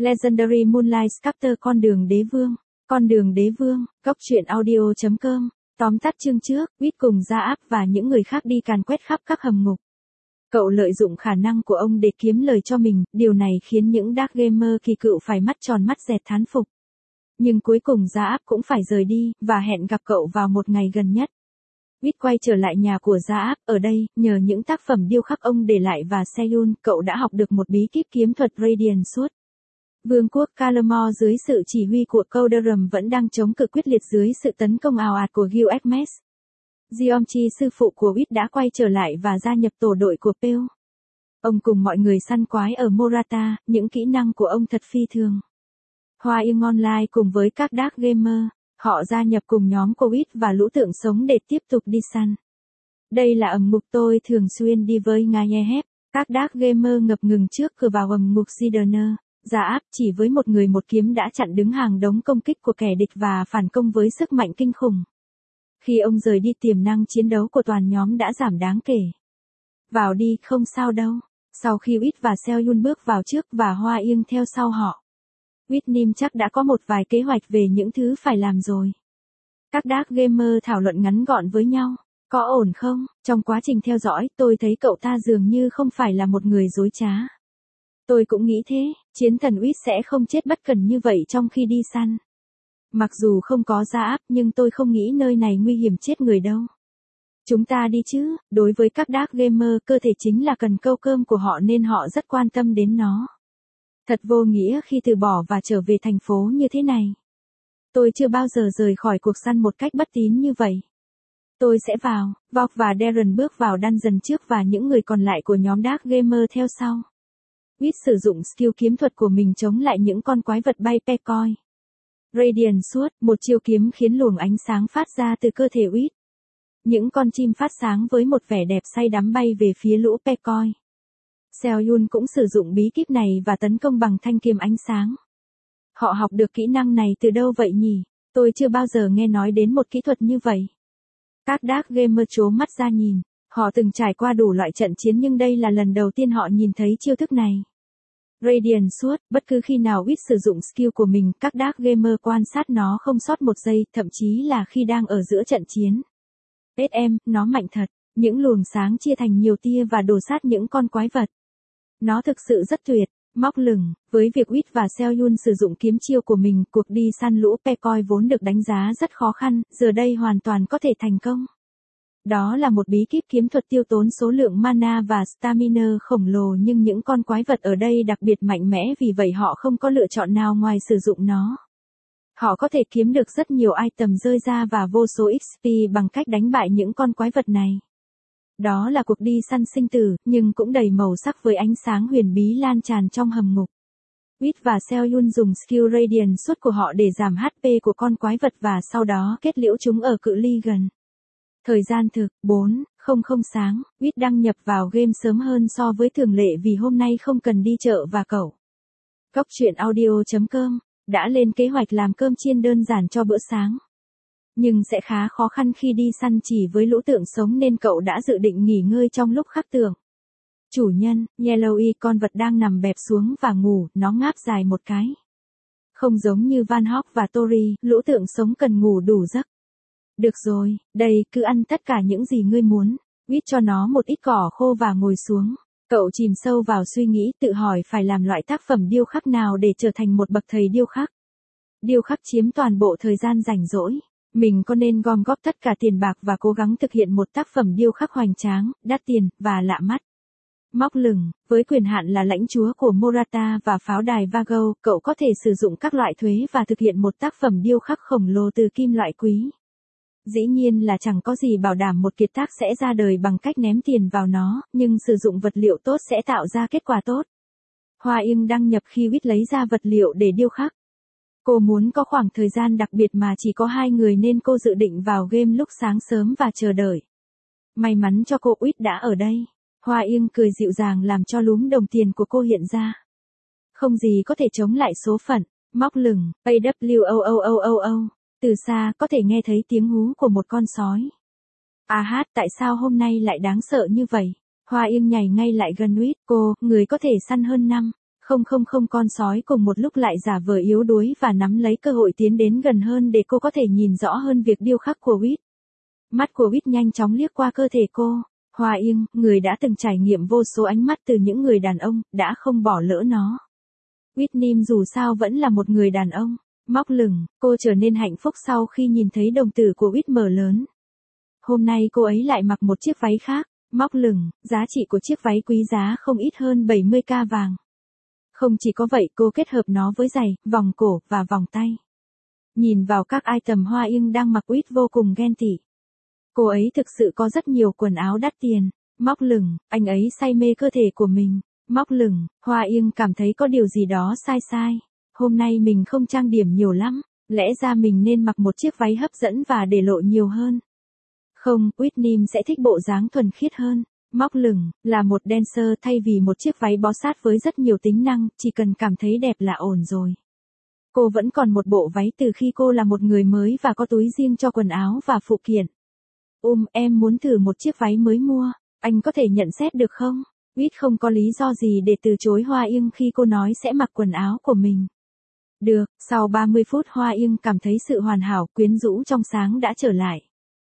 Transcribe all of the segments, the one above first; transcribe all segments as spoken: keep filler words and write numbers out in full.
Legendary Moonlight Sculptor con đường đế vương. Con đường đế vương, góc truyện audio chấm com. Tóm tắt chương trước, Quýt cùng Gia Áp và những người khác đi càn quét khắp các hầm ngục. Cậu lợi dụng khả năng của ông để kiếm lời cho mình, điều này khiến những dark gamer kỳ cựu phải mắt tròn mắt dẹt thán phục. Nhưng cuối cùng Gia Áp cũng phải rời đi, và hẹn gặp cậu vào một ngày gần nhất. Quýt quay trở lại nhà của Gia Áp, ở đây, nhờ những tác phẩm điêu khắc ông để lại và Seyun, cậu đã học được một bí kíp kiếm thuật Radiant Sword. Vương quốc Calamore dưới sự chỉ huy của Coderum vẫn đang chống cự quyết liệt dưới sự tấn công ào ạt của Gilgamesh. Giomchi sư phụ của Quýt đã quay trở lại và gia nhập tổ đội của Pale. Ông cùng mọi người săn quái ở Morata, những kỹ năng của ông thật phi thường. Hoa Yên Online cùng với các dark gamer, họ gia nhập cùng nhóm của Quýt và lũ tượng sống để tiếp tục đi săn. Đây là ẩm ngục tôi thường xuyên đi với Ngayehep, các dark gamer ngập ngừng trước cửa vào ẩm ngục Zidoner. Gia Áp chỉ với một người một kiếm đã chặn đứng hàng đống công kích của kẻ địch và phản công với sức mạnh kinh khủng. Khi ông rời đi, tiềm năng chiến đấu của toàn nhóm đã giảm đáng kể. Vào đi, không sao đâu. Sau khi Quýt và Seyun bước vào trước và Hoa Yên theo sau họ, Quýt Nim chắc đã có một vài kế hoạch về những thứ phải làm rồi. Các dark gamer thảo luận ngắn gọn với nhau. Có ổn không? Trong quá trình theo dõi, tôi thấy cậu ta dường như không phải là một người dối trá. Tôi cũng nghĩ thế, chiến thần Quýt sẽ không chết bất cần như vậy trong khi đi săn. Mặc dù không có Gia Áp nhưng tôi không nghĩ nơi này nguy hiểm chết người đâu. Chúng ta đi chứ, đối với các dark gamer cơ thể chính là cần câu cơm của họ nên họ rất quan tâm đến nó. Thật vô nghĩa khi từ bỏ và trở về thành phố như thế này. Tôi chưa bao giờ rời khỏi cuộc săn một cách bất tín như vậy. Tôi sẽ vào, Vought và Darren bước vào dungeon trước và những người còn lại của nhóm dark gamer theo sau. Quýt sử dụng skill kiếm thuật của mình chống lại những con quái vật bay Pekoi. Radiant Sword, một chiêu kiếm khiến luồng ánh sáng phát ra từ cơ thể Quýt. Những con chim phát sáng với một vẻ đẹp say đắm bay về phía lũ Pekoi. Seyun cũng sử dụng bí kíp này và tấn công bằng thanh kiếm ánh sáng. Họ học được kỹ năng này từ đâu vậy nhỉ? Tôi chưa bao giờ nghe nói đến một kỹ thuật như vậy. Các dark gamer trố mắt ra nhìn. Họ từng trải qua đủ loại trận chiến nhưng đây là lần đầu tiên họ nhìn thấy chiêu thức này. Radiant Sword, bất cứ khi nào Quýt sử dụng skill của mình, các dark gamer quan sát nó không sót một giây, thậm chí là khi đang ở giữa trận chiến. ét em, nó mạnh thật, những luồng sáng chia thành nhiều tia và đổ sát những con quái vật. Nó thực sự rất tuyệt, móc lửng, với việc Quýt và Seyun sử dụng kiếm chiêu của mình, cuộc đi săn lũ Pekoi vốn được đánh giá rất khó khăn, giờ đây hoàn toàn có thể thành công. Đó là một bí kíp kiếm thuật tiêu tốn số lượng mana và stamina khổng lồ nhưng những con quái vật ở đây đặc biệt mạnh mẽ vì vậy họ không có lựa chọn nào ngoài sử dụng nó. Họ có thể kiếm được rất nhiều item rơi ra và vô số ích pê bằng cách đánh bại những con quái vật này. Đó là cuộc đi săn sinh tử, nhưng cũng đầy màu sắc với ánh sáng huyền bí lan tràn trong hầm ngục. Quýt và Seyun dùng skill Radiant Sword của họ để giảm hát pê của con quái vật và sau đó kết liễu chúng ở cự ly gần. Thời gian thực, bốn không không sáng, Quýt đăng nhập vào game sớm hơn so với thường lệ vì hôm nay không cần đi chợ và cậu. Góc truyện audio chấm com, đã lên kế hoạch làm cơm chiên đơn giản cho bữa sáng. Nhưng sẽ khá khó khăn khi đi săn chỉ với lũ tượng sống nên cậu đã dự định nghỉ ngơi trong lúc khắc tượng. Chủ nhân, Yellowy con vật đang nằm bẹp xuống và ngủ, nó ngáp dài một cái. Không giống như Van Hawk và Tori, lũ tượng sống cần ngủ đủ giấc. Được rồi, đây, cứ ăn tất cả những gì ngươi muốn. Quýt cho nó một ít cỏ khô và ngồi xuống. Cậu chìm sâu vào suy nghĩ tự hỏi phải làm loại tác phẩm điêu khắc nào để trở thành một bậc thầy điêu khắc. Điêu khắc chiếm toàn bộ thời gian rảnh rỗi. Mình có nên gom góp tất cả tiền bạc và cố gắng thực hiện một tác phẩm điêu khắc hoành tráng, đắt tiền, và lạ mắt. Móc lửng, với quyền hạn là lãnh chúa của Morata và pháo đài Vago, cậu có thể sử dụng các loại thuế và thực hiện một tác phẩm điêu khắc khổng lồ từ kim loại quý. Dĩ nhiên là chẳng có gì bảo đảm một kiệt tác sẽ ra đời bằng cách ném tiền vào nó, nhưng sử dụng vật liệu tốt sẽ tạo ra kết quả tốt. Hoa Yên đăng nhập khi Quýt lấy ra vật liệu để điêu khắc. Cô muốn có khoảng thời gian đặc biệt mà chỉ có hai người nên cô dự định vào game lúc sáng sớm và chờ đợi. May mắn cho cô, Quýt đã ở đây. Hoa Yên cười dịu dàng làm cho lúm đồng tiền của cô hiện ra. Không gì có thể chống lại số phận. Móc lửng, a vê o o o o o. Từ xa có thể nghe thấy tiếng hú của một con sói. À hát, tại sao hôm nay lại đáng sợ như vậy? Hoa Yên nhảy ngay lại gần Quýt. Cô, người có thể săn hơn năm. Không không không con sói cùng một lúc lại giả vờ yếu đuối và nắm lấy cơ hội tiến đến gần hơn để cô có thể nhìn rõ hơn việc điêu khắc của Whit. Mắt của Whit nhanh chóng liếc qua cơ thể cô. Hoa Yên, người đã từng trải nghiệm vô số ánh mắt từ những người đàn ông, đã không bỏ lỡ nó. Whitney dù sao vẫn là một người đàn ông. Móc lửng, cô trở nên hạnh phúc sau khi nhìn thấy đồng tử của Whit mở lớn. Hôm nay cô ấy lại mặc một chiếc váy khác. Móc lửng, giá trị của chiếc váy quý giá không ít hơn bảy mươi k vàng. Không chỉ có vậy, cô kết hợp nó với giày, vòng cổ và vòng tay. Nhìn vào các item Hoa Yên đang mặc, Whit vô cùng ghen tị. Cô ấy thực sự có rất nhiều quần áo đắt tiền. Móc lửng, anh ấy say mê cơ thể của mình. Móc lửng, Hoa Yên cảm thấy có điều gì đó sai sai. Hôm nay mình không trang điểm nhiều lắm, lẽ ra mình nên mặc một chiếc váy hấp dẫn và để lộ nhiều hơn. Không, Whitney sẽ thích bộ dáng thuần khiết hơn. Móc lửng, là một dancer thay vì một chiếc váy bó sát với rất nhiều tính năng, chỉ cần cảm thấy đẹp là ổn rồi. Cô vẫn còn một bộ váy từ khi cô là một người mới và có túi riêng cho quần áo và phụ kiện. Um, em muốn thử một chiếc váy mới mua, anh có thể nhận xét được không? Whit không có lý do gì để từ chối Hoa Yên khi cô nói sẽ mặc quần áo của mình. Được, sau ba mươi phút Hoa Yên cảm thấy sự hoàn hảo, quyến rũ trong sáng đã trở lại.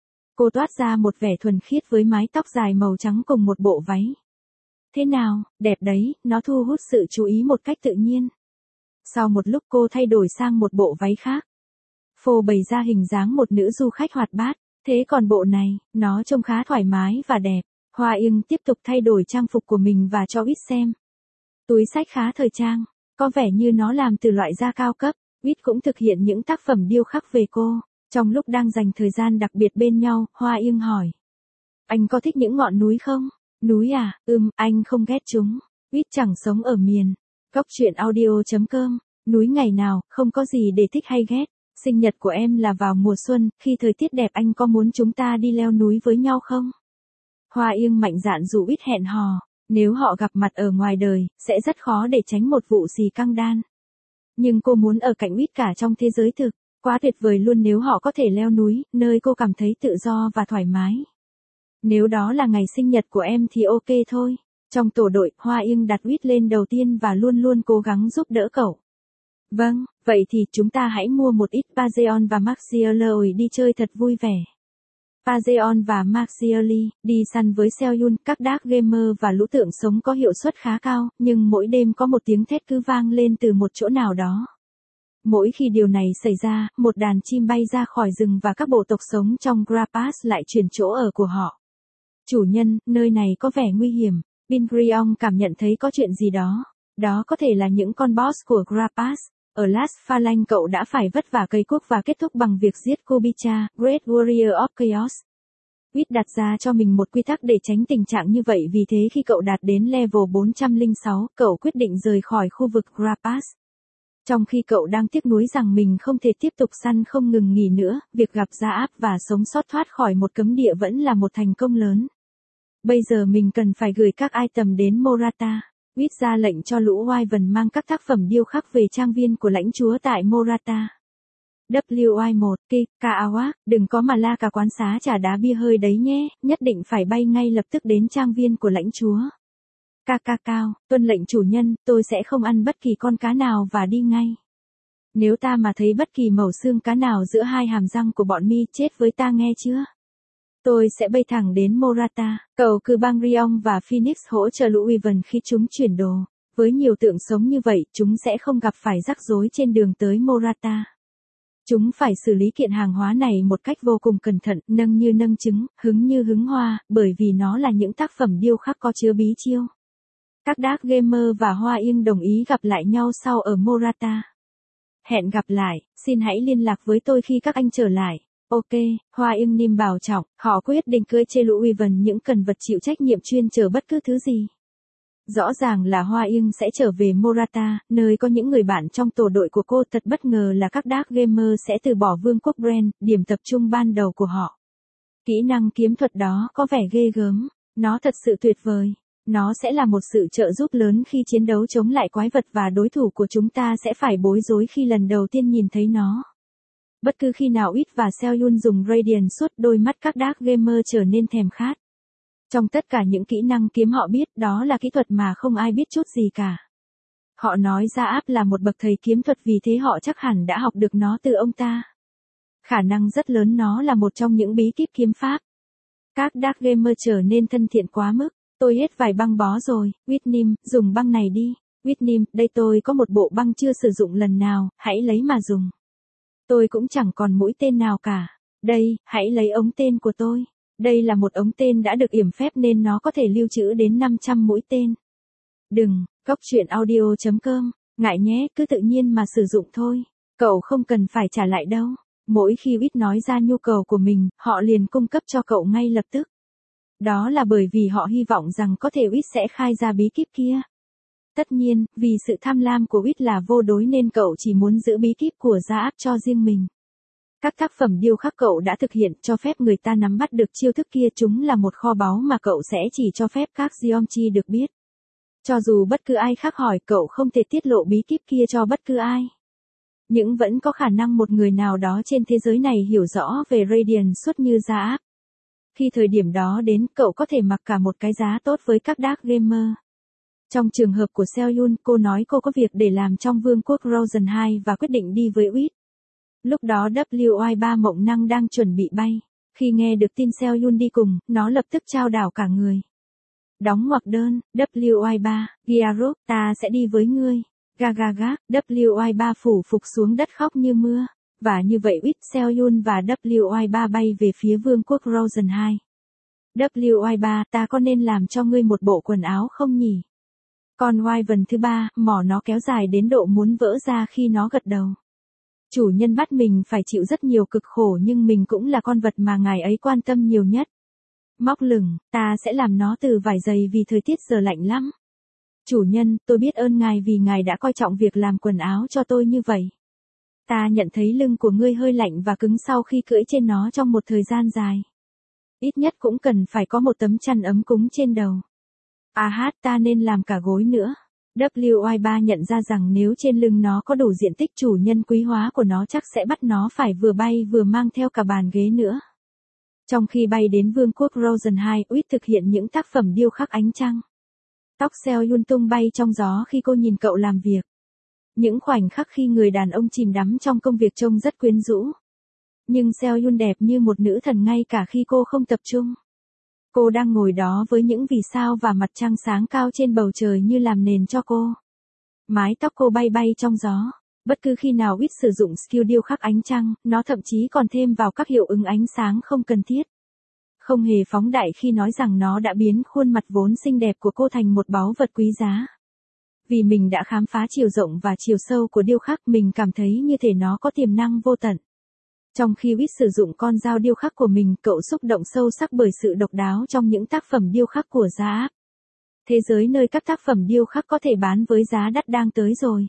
Cô toát ra một vẻ thuần khiết với mái tóc dài màu trắng cùng một bộ váy. Thế nào, đẹp đấy, nó thu hút sự chú ý một cách tự nhiên. Sau một lúc cô thay đổi sang một bộ váy khác. Phô bày ra hình dáng một nữ du khách hoạt bát, thế còn bộ này, nó trông khá thoải mái và đẹp. Hoa Yên tiếp tục thay đổi trang phục của mình và cho Whit xem. Túi xách khá thời trang, có vẻ như nó làm từ loại da cao cấp. Whit cũng thực hiện những tác phẩm điêu khắc về cô. Trong lúc đang dành thời gian đặc biệt bên nhau, Hoa Yên hỏi. Anh có thích những ngọn núi không? Núi à, ừm, anh không ghét chúng. Whit chẳng sống ở miền. Góc truyện audio chấm com. Núi ngày nào, không có gì để thích hay ghét. Sinh nhật của em là vào mùa xuân, khi thời tiết đẹp, anh có muốn chúng ta đi leo núi với nhau không? Hoa Yên mạnh dạn dụ Whit hẹn hò. Nếu họ gặp mặt ở ngoài đời, sẽ rất khó để tránh một vụ xì căng đan. Nhưng cô muốn ở cạnh Whit cả trong thế giới thực. Quá tuyệt vời luôn nếu họ có thể leo núi, nơi cô cảm thấy tự do và thoải mái. Nếu đó là ngày sinh nhật của em thì ok thôi. Trong tổ đội, Hoa Yên đặt Whit lên đầu tiên và luôn luôn cố gắng giúp đỡ cậu. Vâng, vậy thì chúng ta hãy mua một ít Pazeon và Maxioli đi chơi thật vui vẻ. Pazeon và Maxioli, đi săn với Seoyun, các dark gamer và lũ tượng sống có hiệu suất khá cao, nhưng mỗi đêm có một tiếng thét cứ vang lên từ một chỗ nào đó. Mỗi khi điều này xảy ra, một đàn chim bay ra khỏi rừng và các bộ tộc sống trong Grapas lại chuyển chỗ ở của họ. Chủ nhân, nơi này có vẻ nguy hiểm. Bingriong cảm nhận thấy có chuyện gì đó. Đó có thể là những con boss của Grapas. Ở Las Phalanx cậu đã phải vất vả cày cuốc và kết thúc bằng việc giết Kubicha, Great Warrior of Chaos. Whit đặt ra cho mình một quy tắc để tránh tình trạng như vậy, vì thế khi cậu đạt đến level bốn trăm lẻ sáu, cậu quyết định rời khỏi khu vực Grapas. Trong khi cậu đang tiếc nuối rằng mình không thể tiếp tục săn không ngừng nghỉ nữa, việc gặp Gia Áp và sống sót thoát khỏi một cấm địa vẫn là một thành công lớn. Bây giờ mình cần phải gửi các item đến Morata. Whit ra lệnh cho lũ Wyvern mang các tác phẩm điêu khắc về trang viên của lãnh chúa tại Morata. W I một, K, Kaawak, đừng có mà la cả quán xá trà đá bia hơi đấy nhé, nhất định phải bay ngay lập tức đến trang viên của lãnh chúa. Ca ca cao, tuân lệnh chủ nhân, tôi sẽ không ăn bất kỳ con cá nào và đi ngay. Nếu ta mà thấy bất kỳ mẩu xương cá nào giữa hai hàm răng của bọn mi, chết với ta nghe chưa? Tôi sẽ bay thẳng đến Morata, cầu cử Bangriong và Phoenix hỗ trợ lũ Wyvern khi chúng chuyển đồ. Với nhiều tượng sống như vậy, chúng sẽ không gặp phải rắc rối trên đường tới Morata. Chúng phải xử lý kiện hàng hóa này một cách vô cùng cẩn thận, nâng như nâng trứng, hứng như hứng hoa, bởi vì nó là những tác phẩm điêu khắc có chứa bí chiêu. Các dark gamer và Hoa Yên đồng ý gặp lại nhau sau ở Morata. Hẹn gặp lại, xin hãy liên lạc với tôi khi các anh trở lại. Ok, Hoa Yên Nim bảo trọng, họ quyết định cưỡi trên lũ Wyvern những cần vật chịu trách nhiệm chuyên chở bất cứ thứ gì. Rõ ràng là Hoa Yên sẽ trở về Morata, nơi có những người bạn trong tổ đội của cô. Thật bất ngờ là các dark gamer sẽ từ bỏ vương quốc Bren, điểm tập trung ban đầu của họ. Kỹ năng kiếm thuật đó có vẻ ghê gớm, nó thật sự tuyệt vời. Nó sẽ là một sự trợ giúp lớn khi chiến đấu chống lại quái vật và đối thủ của chúng ta sẽ phải bối rối khi lần đầu tiên nhìn thấy nó. Bất cứ khi nào Whit và Seoyun dùng Radiant suốt, đôi mắt các dark gamer trở nên thèm khát. Trong tất cả những kỹ năng kiếm họ biết, đó là kỹ thuật mà không ai biết chút gì cả. Họ nói Gia Áp là một bậc thầy kiếm thuật vì thế họ chắc hẳn đã học được nó từ ông ta. Khả năng rất lớn nó là một trong những bí kíp kiếm pháp. Các Dark Gamer trở nên thân thiện quá mức. Tôi hết vài băng bó rồi, Whitnim, dùng băng này đi. Whitnim, đây tôi có một bộ băng chưa sử dụng lần nào, hãy lấy mà dùng. Tôi cũng chẳng còn mũi tên nào cả. Đây, hãy lấy ống tên của tôi. Đây là một ống tên đã được yểm phép nên nó có thể lưu trữ đến năm trăm mũi tên. Đừng, Cóc truyện audio chấm com, ngại nhé, cứ tự nhiên mà sử dụng thôi. Cậu không cần phải trả lại đâu. Mỗi khi Whit nói ra nhu cầu của mình, họ liền cung cấp cho cậu ngay lập tức. Đó là bởi vì họ hy vọng rằng có thể Whit sẽ khai ra bí kíp kia. Tất nhiên, vì sự tham lam của Whit là vô đối nên cậu chỉ muốn giữ bí kíp của Gia Áp cho riêng mình. Các tác phẩm điêu khắc cậu đã thực hiện cho phép người ta nắm bắt được chiêu thức kia, chúng là một kho báu mà cậu sẽ chỉ cho phép các Geomchi được biết. Cho dù bất cứ ai khác hỏi cậu không thể tiết lộ bí kíp kia cho bất cứ ai. Nhưng vẫn có khả năng một người nào đó trên thế giới này hiểu rõ về Radiant suốt như Gia Áp. Khi thời điểm đó đến, cậu có thể mặc cả một cái giá tốt với các Dark Gamer. Trong trường hợp của Seoyun, cô nói cô có việc để làm trong vương quốc Rosen hai và quyết định đi với Whit. Lúc đó W I ba mộng năng đang chuẩn bị bay. Khi nghe được tin Seoyun đi cùng, nó lập tức chao đảo cả người. Đóng ngoặc đơn, W I ba, Gyarok, ta sẽ đi với ngươi. Gagagag, W I ba phủ phục xuống đất khóc như mưa. Và như vậy Whit, Seoyun và W I ba bay về phía vương quốc Rosen hai. W I ba, ta có nên làm cho ngươi một bộ quần áo không nhỉ? Còn Wyvern thứ ba, mỏ nó kéo dài đến độ muốn vỡ ra khi nó gật đầu. Chủ nhân bắt mình phải chịu rất nhiều cực khổ nhưng mình cũng là con vật mà ngài ấy quan tâm nhiều nhất. Móc lửng, ta sẽ làm nó từ vải dày vì thời tiết giờ lạnh lắm. Chủ nhân, tôi biết ơn ngài vì ngài đã coi trọng việc làm quần áo cho tôi như vậy. Ta nhận thấy lưng của ngươi hơi lạnh và cứng sau khi cưỡi trên nó trong một thời gian dài. Ít nhất cũng cần phải có một tấm chăn ấm cúng trên đầu. À hát, ta nên làm cả gối nữa. W I ba nhận ra rằng nếu trên lưng nó có đủ diện tích, chủ nhân quý hóa của nó chắc sẽ bắt nó phải vừa bay vừa mang theo cả bàn ghế nữa. Trong khi bay đến vương quốc Rosen hai, Whit thực hiện những tác phẩm điêu khắc ánh trăng. Tóc Seoyun tung bay trong gió khi cô nhìn cậu làm việc. Những khoảnh khắc khi người đàn ông chìm đắm trong công việc trông rất quyến rũ. Nhưng Seoyun đẹp như một nữ thần ngay cả khi cô không tập trung. Cô đang ngồi đó với những vì sao và mặt trăng sáng cao trên bầu trời như làm nền cho cô. Mái tóc cô bay bay trong gió. Bất cứ khi nào Whit sử dụng skill điêu khắc ánh trăng, nó thậm chí còn thêm vào các hiệu ứng ánh sáng không cần thiết. Không hề phóng đại khi nói rằng nó đã biến khuôn mặt vốn xinh đẹp của cô thành một báu vật quý giá. Vì mình đã khám phá chiều rộng và chiều sâu của điêu khắc, mình cảm thấy như thể nó có tiềm năng vô tận. Trong khi Whit sử dụng con dao điêu khắc của mình, cậu xúc động sâu sắc bởi sự độc đáo trong những tác phẩm điêu khắc của Gia Áp. Thế giới nơi các tác phẩm điêu khắc có thể bán với giá đắt đang tới rồi.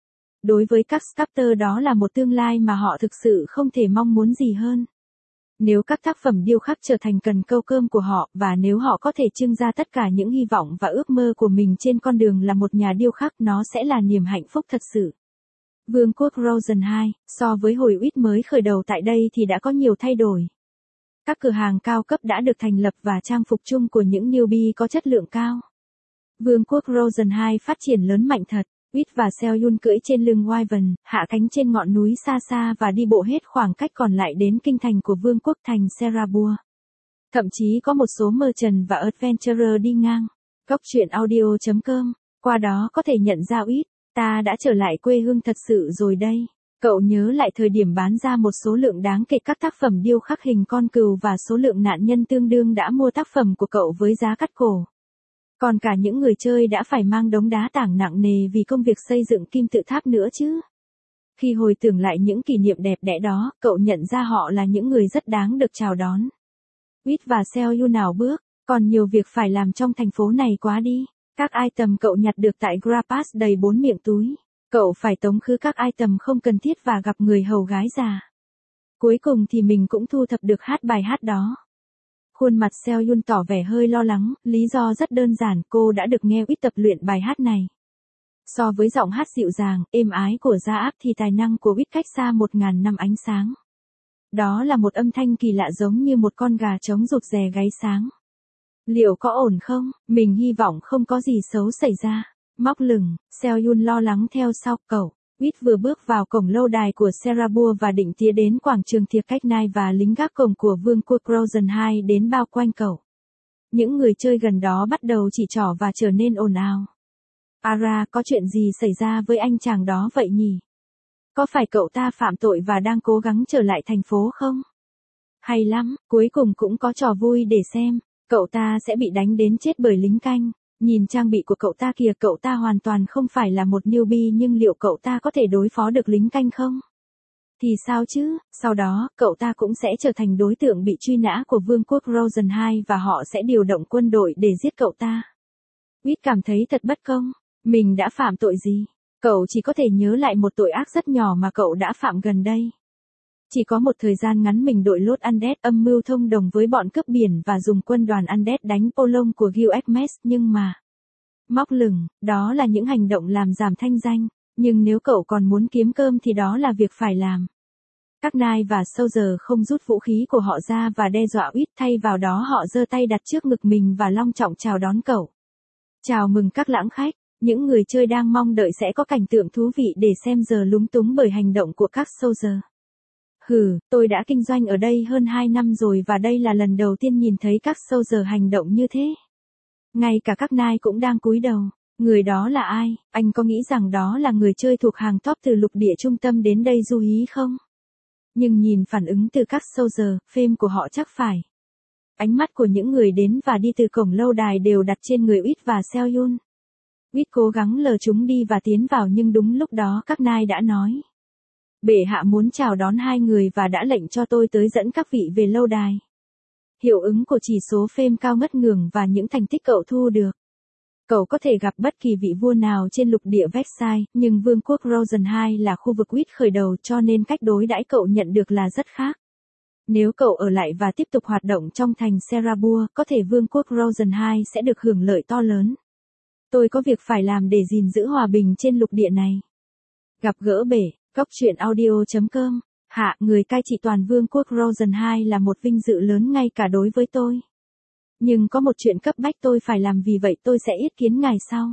Đối với các sculptor đó là một tương lai mà họ thực sự không thể mong muốn gì hơn. Nếu các tác phẩm điêu khắc trở thành cần câu cơm của họ, và nếu họ có thể trưng ra tất cả những hy vọng và ước mơ của mình trên con đường là một nhà điêu khắc, nó sẽ là niềm hạnh phúc thật sự. Vương quốc Rosen hai, so với hồi Whit mới khởi đầu tại đây thì đã có nhiều thay đổi. Các cửa hàng cao cấp đã được thành lập và trang phục chung của những newbie có chất lượng cao. Vương quốc Rosen hai phát triển lớn mạnh thật. Whit và Seoyun cưỡi trên lưng Wyvern, hạ cánh trên ngọn núi xa xa và đi bộ hết khoảng cách còn lại đến kinh thành của vương quốc thành Serabua. Thậm chí có một số merchant và adventurer đi ngang. Cóc truyện audio chấm com, qua đó có thể nhận ra Whit, ta đã trở lại quê hương thật sự rồi đây. Cậu nhớ lại thời điểm bán ra một số lượng đáng kể các tác phẩm điêu khắc hình con cừu và số lượng nạn nhân tương đương đã mua tác phẩm của cậu với giá cắt cổ. Còn cả những người chơi đã phải mang đống đá tảng nặng nề vì công việc xây dựng kim tự tháp nữa chứ. Khi hồi tưởng lại những kỷ niệm đẹp đẽ đó, cậu nhận ra họ là những người rất đáng được chào đón. Whit và Seoyun nào bước, còn nhiều việc phải làm trong thành phố này quá đi. Các item cậu nhặt được tại Grapas đầy bốn miệng túi. Cậu phải tống khứ các item không cần thiết và gặp người hầu gái già. Cuối cùng thì mình cũng thu thập được hát bài hát đó. Khuôn mặt Seoyun tỏ vẻ hơi lo lắng, lý do rất đơn giản, cô đã được nghe Whit tập luyện bài hát này. So với giọng hát dịu dàng, êm ái của Gia Áp thì tài năng của Whit cách xa một ngàn năm ánh sáng. Đó là một âm thanh kỳ lạ giống như một con gà trống rụt rè gáy sáng. Liệu có ổn không? Mình hy vọng không có gì xấu xảy ra. Móc lửng, Seo-yun lo lắng theo sau cậu. Wit vừa bước vào cổng lâu đài của Serabua và định tiến đến quảng trường Tiệc Cách Nai và lính gác cổng của vương quốc Frozen hai đến bao quanh cậu. Những người chơi gần đó bắt đầu chỉ trỏ và trở nên ồn ào. Ara, có chuyện gì xảy ra với anh chàng đó vậy nhỉ? Có phải cậu ta phạm tội và đang cố gắng trở lại thành phố không? Hay lắm, cuối cùng cũng có trò vui để xem. Cậu ta sẽ bị đánh đến chết bởi lính canh. Nhìn trang bị của cậu ta kìa, cậu ta hoàn toàn không phải là một newbie, nhưng liệu cậu ta có thể đối phó được lính canh không? Thì sao chứ, sau đó, cậu ta cũng sẽ trở thành đối tượng bị truy nã của vương quốc Frozen hai và họ sẽ điều động quân đội để giết cậu ta. Wit cảm thấy thật bất công. Mình đã phạm tội gì? Cậu chỉ có thể nhớ lại một tội ác rất nhỏ mà cậu đã phạm gần đây. Chỉ có một thời gian ngắn mình đội lốt Undead âm mưu thông đồng với bọn cướp biển và dùng quân đoàn Undead đánh Polong của Gilgamesh, nhưng mà... Móc lửng, đó là những hành động làm giảm thanh danh, nhưng nếu cậu còn muốn kiếm cơm thì đó là việc phải làm. Các Knight và Soldier không rút vũ khí của họ ra và đe dọa Wit, thay vào đó họ giơ tay đặt trước ngực mình và long trọng chào đón cậu. Chào mừng các lãng khách, những người chơi đang mong đợi sẽ có cảnh tượng thú vị để xem giờ lúng túng bởi hành động của các Soldier. Hừ, tôi đã kinh doanh ở đây hơn hai năm rồi và đây là lần đầu tiên nhìn thấy các Soldier hành động như thế. Ngay cả các Knight cũng đang cúi đầu. Người đó là ai? Anh có nghĩ rằng đó là người chơi thuộc hàng top từ lục địa trung tâm đến đây du hí không? Nhưng nhìn phản ứng từ các Soldier, phim của họ chắc phải. Ánh mắt của những người đến và đi từ cổng lâu đài đều đặt trên người Wit và Seo-yun. Wit cố gắng lờ chúng đi và tiến vào, nhưng đúng lúc đó các Knight đã nói. Bệ hạ muốn chào đón hai người và đã lệnh cho tôi tới dẫn các vị về lâu đài. Hiệu ứng của chỉ số phim cao ngất ngường và những thành tích cậu thu được. Cậu có thể gặp bất kỳ vị vua nào trên lục địa Versailles, nhưng vương quốc Frozen hai là khu vực Wit khởi đầu, cho nên cách đối đãi cậu nhận được là rất khác. Nếu cậu ở lại và tiếp tục hoạt động trong thành Serabua, có thể vương quốc Frozen hai sẽ được hưởng lợi to lớn. Tôi có việc phải làm để gìn giữ hòa bình trên lục địa này. Gặp gỡ bể, góc truyện audio chấm com. Hạ, người cai trị toàn vương quốc Frozen hai là một vinh dự lớn ngay cả đối với tôi. Nhưng có một chuyện cấp bách tôi phải làm, vì vậy tôi sẽ yết kiến ngài sau.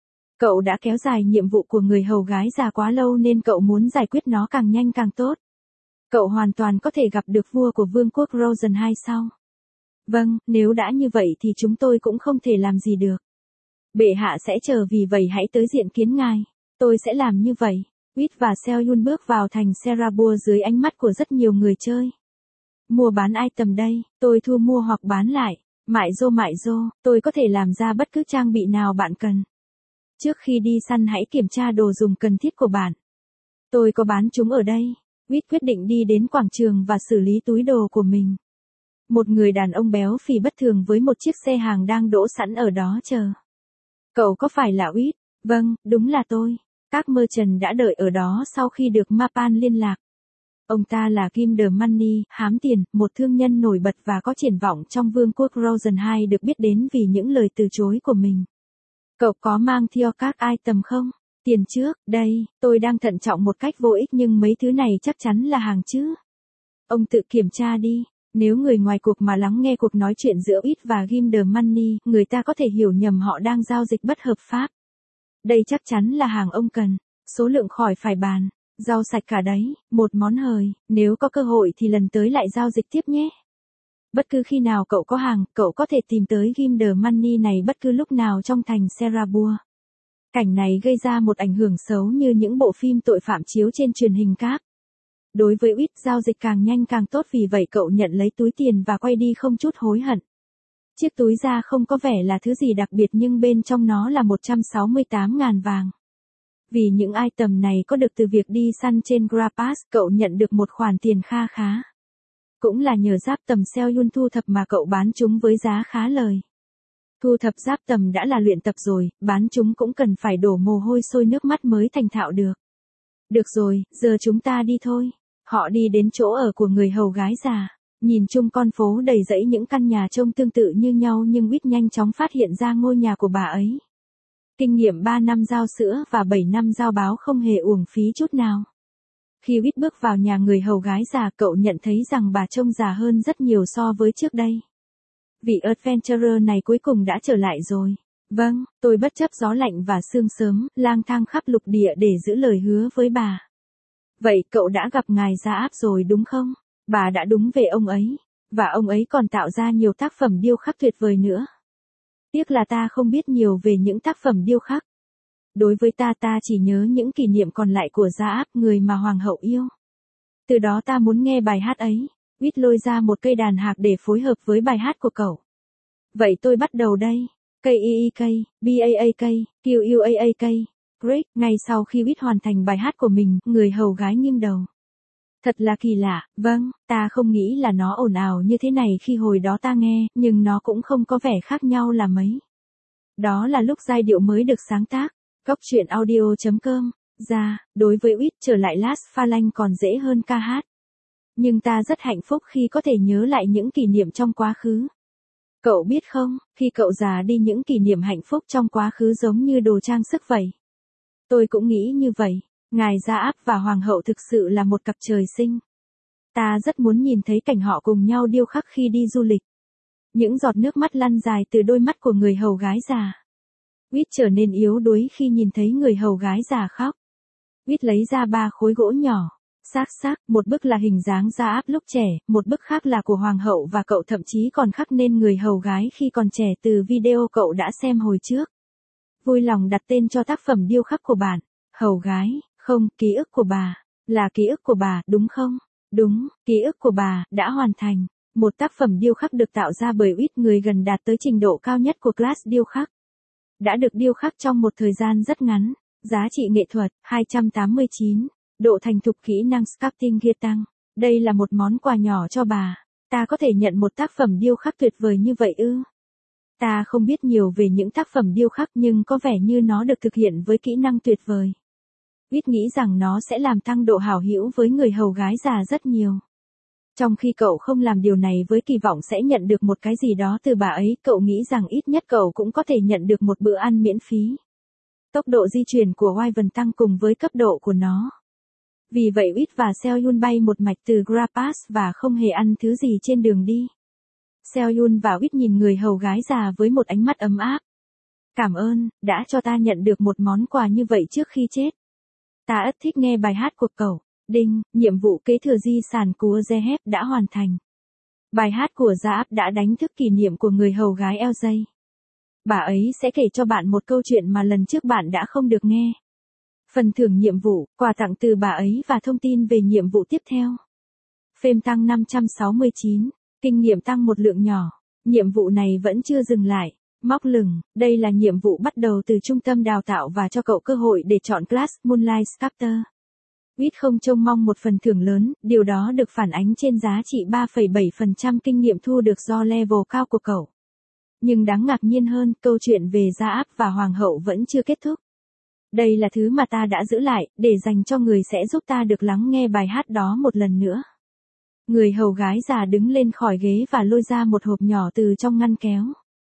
Cậu đã kéo dài nhiệm vụ của người hầu gái già quá lâu nên cậu muốn giải quyết nó càng nhanh càng tốt. Cậu hoàn toàn có thể gặp được vua của vương quốc Frozen hai sau. Vâng, nếu đã như vậy thì chúng tôi cũng không thể làm gì được. Bệ hạ sẽ chờ, vì vậy hãy tới diện kiến ngài. Tôi sẽ làm như vậy. Wit và Seo-yun bước vào thành Serabua dưới ánh mắt của rất nhiều người chơi. Mua bán item đây, tôi thu mua hoặc bán lại. Mại dô mại dô, tôi có thể làm ra bất cứ trang bị nào bạn cần. Trước khi đi săn hãy kiểm tra đồ dùng cần thiết của bạn. Tôi có bán chúng ở đây. Wit quyết định đi đến quảng trường và xử lý túi đồ của mình. Một người đàn ông béo phì bất thường với một chiếc xe hàng đang đỗ sẵn ở đó chờ. Cậu có phải là Wit? Vâng, đúng là tôi. Các merchant đã đợi ở đó sau khi được Mapan liên lạc. Ông ta là Kim The Money, hám tiền, một thương nhân nổi bật và có triển vọng trong vương quốc Frozen hai, được biết đến vì những lời từ chối của mình. Cậu có mang theo các item không? Tiền trước, đây, tôi đang thận trọng một cách vô ích nhưng mấy thứ này chắc chắn là hàng chứ. Ông tự kiểm tra đi. Nếu người ngoài cuộc mà lắng nghe cuộc nói chuyện giữa Wit và Kim The Money, người ta có thể hiểu nhầm họ đang giao dịch bất hợp pháp. Đây chắc chắn là hàng ông cần. Số lượng khỏi phải bàn. Rau sạch cả đấy, một món hời, nếu có cơ hội thì lần tới lại giao dịch tiếp nhé. Bất cứ khi nào cậu có hàng, cậu có thể tìm tới Kim The Money này bất cứ lúc nào trong thành Serabua. Cảnh này gây ra một ảnh hưởng xấu như những bộ phim tội phạm chiếu trên truyền hình cáp. Đối với Wit, giao dịch càng nhanh càng tốt, vì vậy cậu nhận lấy túi tiền và quay đi không chút hối hận. Chiếc túi da không có vẻ là thứ gì đặc biệt nhưng bên trong nó là một trăm sáu mươi tám nghìn vàng. Vì những item này có được từ việc đi săn trên Grapas, cậu nhận được một khoản tiền kha khá. Cũng là nhờ giáp tầm Seo-yun thu thập mà cậu bán chúng với giá khá lời. Thu thập giáp tầm đã là luyện tập rồi, bán chúng cũng cần phải đổ mồ hôi sôi nước mắt mới thành thạo được. Được rồi, giờ chúng ta đi thôi. Họ đi đến chỗ ở của người hầu gái già. Nhìn chung con phố đầy rẫy những căn nhà trông tương tự như nhau, nhưng Wit nhanh chóng phát hiện ra ngôi nhà của bà ấy. Kinh nghiệm ba năm giao sữa và bảy năm giao báo không hề uổng phí chút nào. Khi Wit bước vào nhà người hầu gái già, cậu nhận thấy rằng bà trông già hơn rất nhiều so với trước đây. Vị adventurer này cuối cùng đã trở lại rồi. Vâng, tôi bất chấp gió lạnh và sương sớm, lang thang khắp lục địa để giữ lời hứa với bà. Vậy cậu đã gặp ngài Gia Áp rồi đúng không? Bà đã đúng về ông ấy. Và ông ấy còn tạo ra nhiều tác phẩm điêu khắc tuyệt vời nữa. Tiếc là ta không biết nhiều về những tác phẩm điêu khắc. Đối với ta ta chỉ nhớ những kỷ niệm còn lại của Gia Áp, người mà hoàng hậu yêu. Từ đó ta muốn nghe bài hát ấy. Whit lôi ra một cây đàn hạc để phối hợp với bài hát của cậu. Vậy tôi bắt đầu đây. K E E K, B A A K, Q U A A K, Great. Ngay sau khi Whit hoàn thành bài hát của mình, người hầu gái nghiêng đầu. Thật là kỳ lạ, vâng, ta không nghĩ là nó ồn ào như thế này khi hồi đó ta nghe, nhưng nó cũng không có vẻ khác nhau là mấy. Đó là lúc giai điệu mới được sáng tác. Góc truyện audio.com. Ra, đối với Whit trở lại Las Phalanx còn dễ hơn ca hát. Nhưng ta rất hạnh phúc khi có thể nhớ lại những kỷ niệm trong quá khứ. Cậu biết không, khi cậu già đi những kỷ niệm hạnh phúc trong quá khứ giống như đồ trang sức vậy. Tôi cũng nghĩ như vậy. Ngài Gia Áp và Hoàng hậu thực sự là một cặp trời sinh. Ta rất muốn nhìn thấy cảnh họ cùng nhau điêu khắc khi đi du lịch. Những giọt nước mắt lăn dài từ đôi mắt của người hầu gái già. Whit trở nên yếu đuối khi nhìn thấy người hầu gái già khóc. Whit lấy ra ba khối gỗ nhỏ. Xác xác, một bức là hình dáng Gia Áp lúc trẻ, một bức khác là của Hoàng hậu và cậu thậm chí còn khắc nên người hầu gái khi còn trẻ từ video cậu đã xem hồi trước. Vui lòng đặt tên cho tác phẩm điêu khắc của bạn. Hầu gái, không, ký ức của bà. Là ký ức của bà, đúng không? Đúng, ký ức của bà, đã hoàn thành. Một tác phẩm điêu khắc được tạo ra bởi Whit, người gần đạt tới trình độ cao nhất của class điêu khắc. Đã được điêu khắc trong một thời gian rất ngắn. Giá trị nghệ thuật, hai trăm tám mươi chín. Độ thành thục kỹ năng sculpting kia tăng. Đây là một món quà nhỏ cho bà. Ta có thể nhận một tác phẩm điêu khắc tuyệt vời như vậy ư? Ta không biết nhiều về những tác phẩm điêu khắc nhưng có vẻ như nó được thực hiện với kỹ năng tuyệt vời. Whit nghĩ rằng nó sẽ làm tăng độ hảo hữu với người hầu gái già rất nhiều. Trong khi cậu không làm điều này với kỳ vọng sẽ nhận được một cái gì đó từ bà ấy, cậu nghĩ rằng ít nhất cậu cũng có thể nhận được một bữa ăn miễn phí. Tốc độ di chuyển của Wyvern tăng cùng với cấp độ của nó. Vì vậy Whit và Seohyun bay một mạch từ Grapas và không hề ăn thứ gì trên đường đi. Seohyun và Whit nhìn người hầu gái già với một ánh mắt ấm áp. Cảm ơn, đã cho ta nhận được một món quà như vậy trước khi chết. Ta rất thích nghe bài hát của cậu. Đinh, nhiệm vụ kế thừa di sản của Zeheb đã hoàn thành. Bài hát của Gia Áp đã đánh thức kỷ niệm của người hầu gái L J. Bà ấy sẽ kể cho bạn một câu chuyện mà lần trước bạn đã không được nghe. Phần thưởng nhiệm vụ, quà tặng từ bà ấy và thông tin về nhiệm vụ tiếp theo. Fame tăng năm trăm sáu mươi chín, kinh nghiệm tăng một lượng nhỏ. Nhiệm vụ này vẫn chưa dừng lại. Móc lửng, đây là nhiệm vụ bắt đầu từ trung tâm đào tạo và cho cậu cơ hội để chọn class Moonlight Sculptor. Whit không trông mong một phần thưởng lớn, điều đó được phản ánh trên giá trị ba phẩy bảy phần trăm kinh nghiệm thu được do level cao của cậu. Nhưng đáng ngạc nhiên hơn, câu chuyện về Gia Áp và Hoàng hậu vẫn chưa kết thúc. Đây là thứ mà ta đã giữ lại, để dành cho người sẽ giúp ta được lắng nghe bài hát đó một lần nữa. Người hầu gái già đứng lên khỏi ghế và lôi ra một hộp nhỏ từ trong ngăn kéo.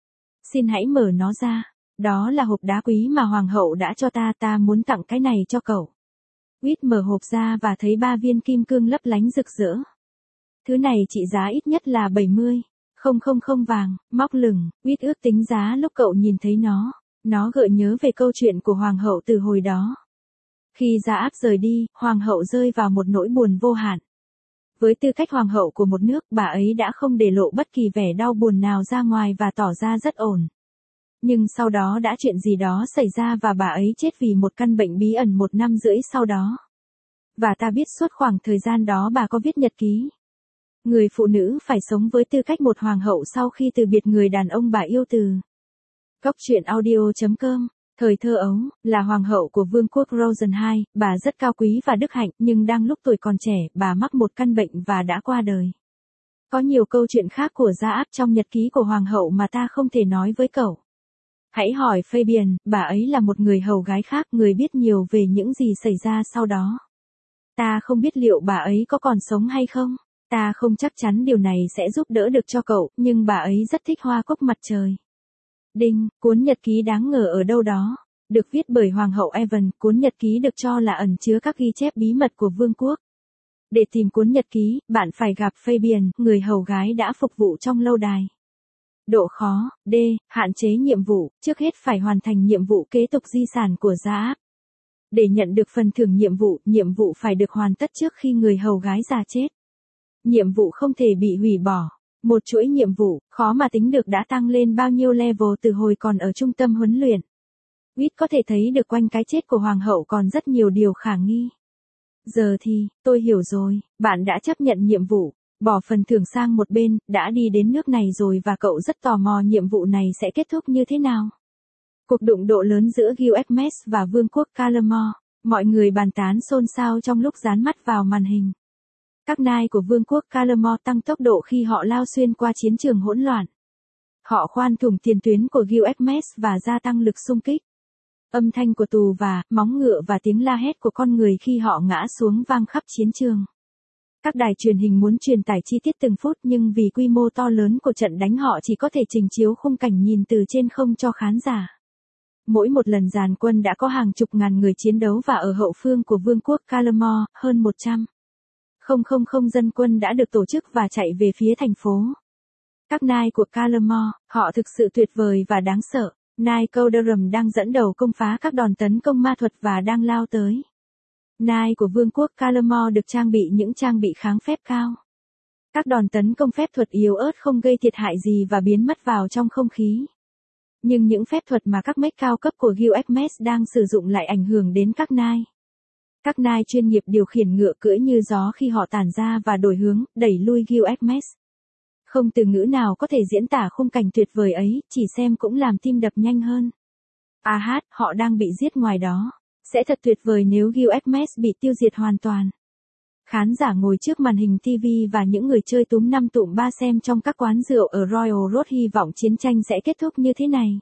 Xin hãy mở nó ra. Đó là hộp đá quý mà Hoàng hậu đã cho ta, ta muốn tặng cái này cho cậu. Whit mở hộp ra và thấy ba viên kim cương lấp lánh rực rỡ. Thứ này trị giá ít nhất là bảy mươi nghìn vàng, móc lửng, Whit ước tính giá lúc cậu nhìn thấy nó. Nó gợi nhớ về câu chuyện của Hoàng hậu từ hồi đó. Khi Gia Áp rời đi, Hoàng hậu rơi vào một nỗi buồn vô hạn. Với tư cách Hoàng hậu của một nước, bà ấy đã không để lộ bất kỳ vẻ đau buồn nào ra ngoài và tỏ ra rất ổn. Nhưng sau đó đã chuyện gì đó xảy ra và bà ấy chết vì một căn bệnh bí ẩn một năm rưỡi sau đó. Và ta biết suốt khoảng thời gian đó bà có viết nhật ký. Người phụ nữ phải sống với tư cách một hoàng hậu sau khi từ biệt người đàn ông bà yêu từ. Góc truyện audio.com. Thời thơ ấu, là hoàng hậu của vương quốc Rosen hai, bà rất cao quý và đức hạnh, nhưng đang lúc tuổi còn trẻ, bà mắc một căn bệnh và đã qua đời. Có nhiều câu chuyện khác của Gia Áp trong nhật ký của hoàng hậu mà ta không thể nói với cậu. Hãy hỏi Fabian, bà ấy là một người hầu gái khác, người biết nhiều về những gì xảy ra sau đó. Ta không biết liệu bà ấy có còn sống hay không. Ta không chắc chắn điều này sẽ giúp đỡ được cho cậu, nhưng bà ấy rất thích hoa cúc mặt trời. Đinh, cuốn nhật ký đáng ngờ ở đâu đó. Được viết bởi Hoàng hậu Evan, cuốn nhật ký được cho là ẩn chứa các ghi chép bí mật của vương quốc. Để tìm cuốn nhật ký, bạn phải gặp Fabian, người hầu gái đã phục vụ trong lâu đài. Độ khó, D. Hạn chế nhiệm vụ, trước hết phải hoàn thành nhiệm vụ kế tục di sản của gia áp. Để nhận được phần thưởng nhiệm vụ, nhiệm vụ phải được hoàn tất trước khi người hầu gái già chết. Nhiệm vụ không thể bị hủy bỏ. Một chuỗi nhiệm vụ, khó mà tính được đã tăng lên bao nhiêu level từ hồi còn ở trung tâm huấn luyện. Whit có thể thấy được quanh cái chết của hoàng hậu còn rất nhiều điều khả nghi. Giờ thì, tôi hiểu rồi, bạn đã chấp nhận nhiệm vụ, bỏ phần thưởng sang một bên, đã đi đến nước này rồi và cậu rất tò mò nhiệm vụ này sẽ kết thúc như thế nào. Cuộc đụng độ lớn giữa Gilgamesh và Vương quốc Calamore, mọi người bàn tán xôn xao trong lúc dán mắt vào màn hình. Các nai của Vương quốc Calamore tăng tốc độ khi họ lao xuyên qua chiến trường hỗn loạn. Họ khoan thủng tiền tuyến của Gilgamesh và gia tăng lực xung kích. Âm thanh của tù và, móng ngựa và tiếng la hét của con người khi họ ngã xuống vang khắp chiến trường. Các đài truyền hình muốn truyền tải chi tiết từng phút nhưng vì quy mô to lớn của trận đánh họ chỉ có thể trình chiếu khung cảnh nhìn từ trên không cho khán giả. Mỗi một lần dàn quân đã có hàng chục ngàn người chiến đấu và ở hậu phương của Vương quốc Calamore, hơn một trăm nghìn dân quân đã được tổ chức và chạy về phía thành phố. Các nai của Calamore, họ thực sự tuyệt vời và đáng sợ. Nai Coulderum đang dẫn đầu công phá các đòn tấn công ma thuật và đang lao tới. Nai của Vương quốc Calamore được trang bị những trang bị kháng phép cao. Các đòn tấn công phép thuật yếu ớt không gây thiệt hại gì và biến mất vào trong không khí. Nhưng những phép thuật mà các mech cao cấp của Gilgamesh đang sử dụng lại ảnh hưởng đến các nai. Các nai chuyên nghiệp điều khiển ngựa cưỡi như gió khi họ tản ra và đổi hướng, đẩy lui Gilgamesh. Không từ ngữ nào có thể diễn tả khung cảnh tuyệt vời ấy, chỉ xem cũng làm tim đập nhanh hơn. À hát, họ đang bị giết ngoài đó. Sẽ thật tuyệt vời nếu Gilgamesh bị tiêu diệt hoàn toàn. Khán giả ngồi trước màn hình ti vi và những người chơi túm năm tụm ba xem trong các quán rượu ở Royal Road hy vọng chiến tranh sẽ kết thúc như thế này.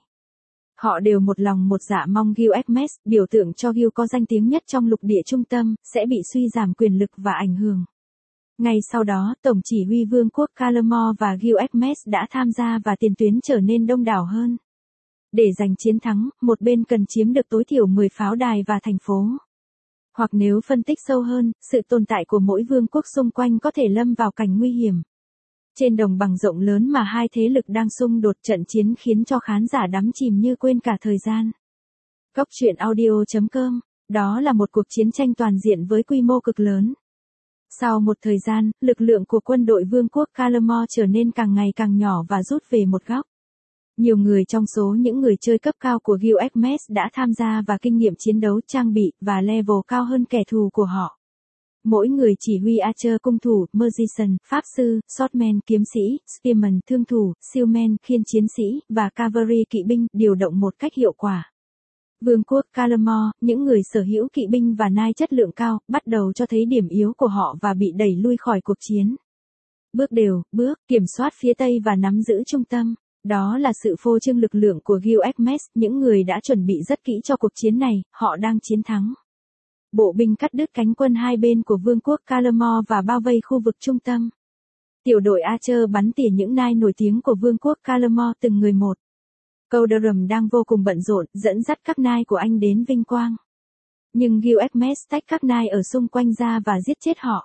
Họ đều một lòng một dạ mong Gilgamesh, biểu tượng cho Gil có danh tiếng nhất trong lục địa trung tâm, sẽ bị suy giảm quyền lực và ảnh hưởng. Ngay sau đó, Tổng chỉ huy Vương quốc Calamore và Gilgamesh đã tham gia và tiền tuyến trở nên đông đảo hơn. Để giành chiến thắng, một bên cần chiếm được tối thiểu mười pháo đài và thành phố. Hoặc nếu phân tích sâu hơn, sự tồn tại của mỗi vương quốc xung quanh có thể lâm vào cảnh nguy hiểm. Trên đồng bằng rộng lớn mà hai thế lực đang xung đột, trận chiến khiến cho khán giả đắm chìm như quên cả thời gian. Góc truyện audio chấm com, đó là một cuộc chiến tranh toàn diện với quy mô cực lớn. Sau một thời gian, lực lượng của quân đội Vương quốc Calamore trở nên càng ngày càng nhỏ và rút về một góc. Nhiều người trong số những người chơi cấp cao của Gilgamesh đã tham gia và kinh nghiệm chiến đấu trang bị và level cao hơn kẻ thù của họ. Mỗi người chỉ huy Archer cung thủ, Magician, Pháp sư, Swordman kiếm sĩ, Spearman thương thủ, Sealman khiên chiến sĩ, và Cavalry kỵ binh điều động một cách hiệu quả. Vương quốc Calamore, những người sở hữu kỵ binh và nai chất lượng cao, bắt đầu cho thấy điểm yếu của họ và bị đẩy lui khỏi cuộc chiến. Bước đều, bước, kiểm soát phía Tây và nắm giữ trung tâm. Đó là sự phô trương lực lượng của Gilgamesh, những người đã chuẩn bị rất kỹ cho cuộc chiến này, họ đang chiến thắng. Bộ binh cắt đứt cánh quân hai bên của Vương quốc Calamore và bao vây khu vực trung tâm. Tiểu đội Archer bắn tỉa những nai nổi tiếng của Vương quốc Calamore từng người một. Coulderum đang vô cùng bận rộn, dẫn dắt các nai của anh đến vinh quang. Nhưng Gilgamesh tách các nai ở xung quanh ra và giết chết họ.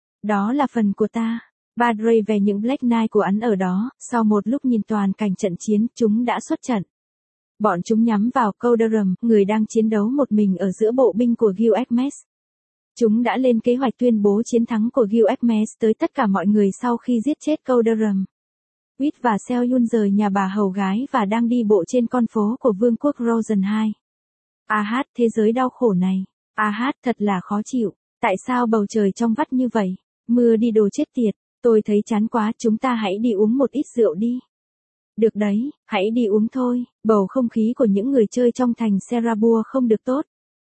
Đó là phần của ta. Padre về những Black Knight của hắn ở đó, sau một lúc nhìn toàn cảnh trận chiến, chúng đã xuất trận. Bọn chúng nhắm vào Coulderum, người đang chiến đấu một mình ở giữa bộ binh của Gilgamesh. Chúng đã lên kế hoạch tuyên bố chiến thắng của Gilgamesh tới tất cả mọi người sau khi giết chết Coulderum. Whit và Seoyun rời nhà bà hầu gái và đang đi bộ trên con phố của Vương quốc Rosen hai. À hát, thế giới đau khổ này. À hát, thật là khó chịu. Tại sao bầu trời trong vắt như vậy? Mưa đi đồ chết tiệt. Tôi thấy chán quá, chúng ta hãy đi uống một ít rượu đi. Được đấy, hãy đi uống thôi. Bầu không khí của những người chơi trong thành Serabur không được tốt.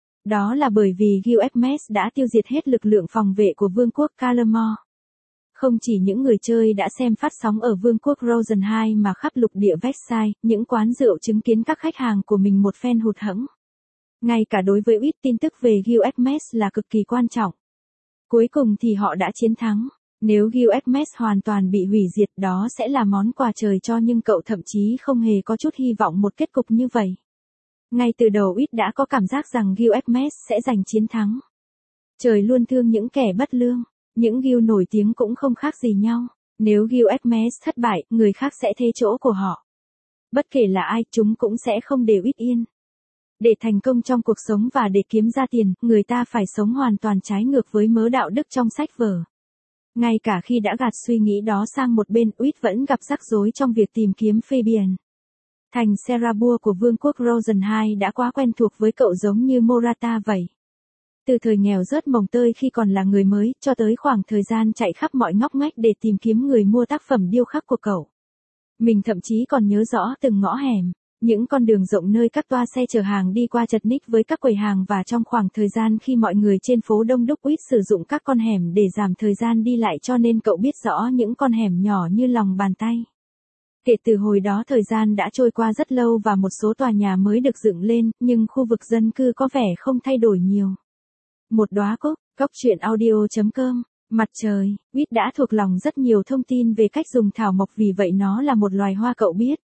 Đó là bởi vì Gilgamesh đã tiêu diệt hết lực lượng phòng vệ của Vương quốc Calamore. Không chỉ những người chơi đã xem phát sóng ở Vương quốc Rosen hai mà khắp lục địa Vexai, những quán rượu chứng kiến các khách hàng của mình một phen hụt hẫng. Ngay cả đối với Whit, tin tức về Gilgamesh là cực kỳ quan trọng. Cuối cùng thì họ đã chiến thắng. Nếu Gilgamesh hoàn toàn bị hủy diệt, đó sẽ là món quà trời cho, nhưng cậu thậm chí không hề có chút hy vọng một kết cục như vậy. Ngay từ đầu Whit đã có cảm giác rằng Gilgamesh sẽ giành chiến thắng. Trời luôn thương những kẻ bất lương. Những Gil nổi tiếng cũng không khác gì nhau. Nếu Gilgamesh thất bại, người khác sẽ thế chỗ của họ. Bất kể là ai, chúng cũng sẽ không để Whit yên. Để thành công trong cuộc sống và để kiếm ra tiền, người ta phải sống hoàn toàn trái ngược với mớ đạo đức trong sách vở. Ngay cả khi đã gạt suy nghĩ đó sang một bên, Whit vẫn gặp rắc rối trong việc tìm kiếm Fabian. Thành Serabua của vương quốc Rosen hai đã quá quen thuộc với cậu giống như Morata vậy. Từ thời nghèo rớt mồng tơi khi còn là người mới, cho tới khoảng thời gian chạy khắp mọi ngóc ngách để tìm kiếm người mua tác phẩm điêu khắc của cậu. Mình thậm chí còn nhớ rõ từng ngõ hẻm, những con đường rộng nơi các toa xe chở hàng đi qua chật ních với các quầy hàng, và trong khoảng thời gian khi mọi người trên phố đông đúc, Whit sử dụng các con hẻm để giảm thời gian đi lại, cho nên cậu biết rõ những con hẻm nhỏ như lòng bàn tay. Kể từ hồi đó thời gian đã trôi qua rất lâu và một số tòa nhà mới được dựng lên, nhưng khu vực dân cư có vẻ không thay đổi nhiều. Một đóa cúc, góc truyện audio chấm com, mặt trời, Whit đã thuộc lòng rất nhiều thông tin về cách dùng thảo mộc, vì vậy nó là một loài hoa cậu biết.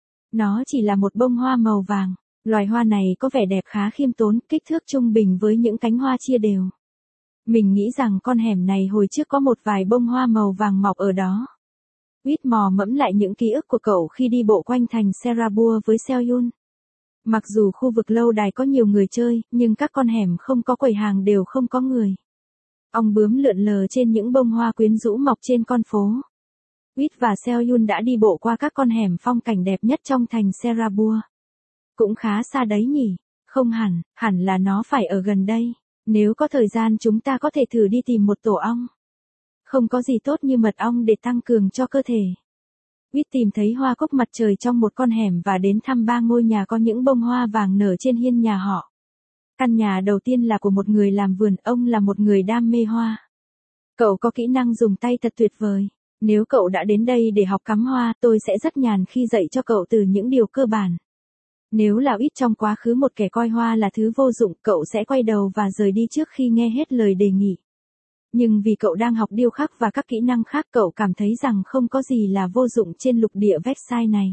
Nó chỉ là một bông hoa màu vàng. Loài hoa này có vẻ đẹp khá khiêm tốn, kích thước trung bình với những cánh hoa chia đều. Mình nghĩ rằng con hẻm này hồi trước có một vài bông hoa màu vàng mọc ở đó. Whit mò mẫm lại những ký ức của cậu khi đi bộ quanh thành Serabua với Seoyun. Mặc dù khu vực lâu đài có nhiều người chơi, nhưng các con hẻm không có quầy hàng đều không có người. Ong bướm lượn lờ trên những bông hoa quyến rũ mọc trên con phố. Whit và Seoyun đã đi bộ qua các con hẻm phong cảnh đẹp nhất trong thành Serabua. Cũng khá xa đấy nhỉ? Không hẳn, hẳn là nó phải ở gần đây. Nếu có thời gian chúng ta có thể thử đi tìm một tổ ong. Không có gì tốt như mật ong để tăng cường cho cơ thể. Whit tìm thấy hoa cúc mặt trời trong một con hẻm và đến thăm ba ngôi nhà có những bông hoa vàng nở trên hiên nhà họ. Căn nhà đầu tiên là của một người làm vườn, ông là một người đam mê hoa. Cậu có kỹ năng dùng tay thật tuyệt vời. Nếu cậu đã đến đây để học cắm hoa, tôi sẽ rất nhàn khi dạy cho cậu từ những điều cơ bản. Nếu là Whit trong quá khứ một kẻ coi hoa là thứ vô dụng, cậu sẽ quay đầu và rời đi trước khi nghe hết lời đề nghị. Nhưng vì cậu đang học điêu khắc và các kỹ năng khác, cậu cảm thấy rằng không có gì là vô dụng trên lục địa Versailles này.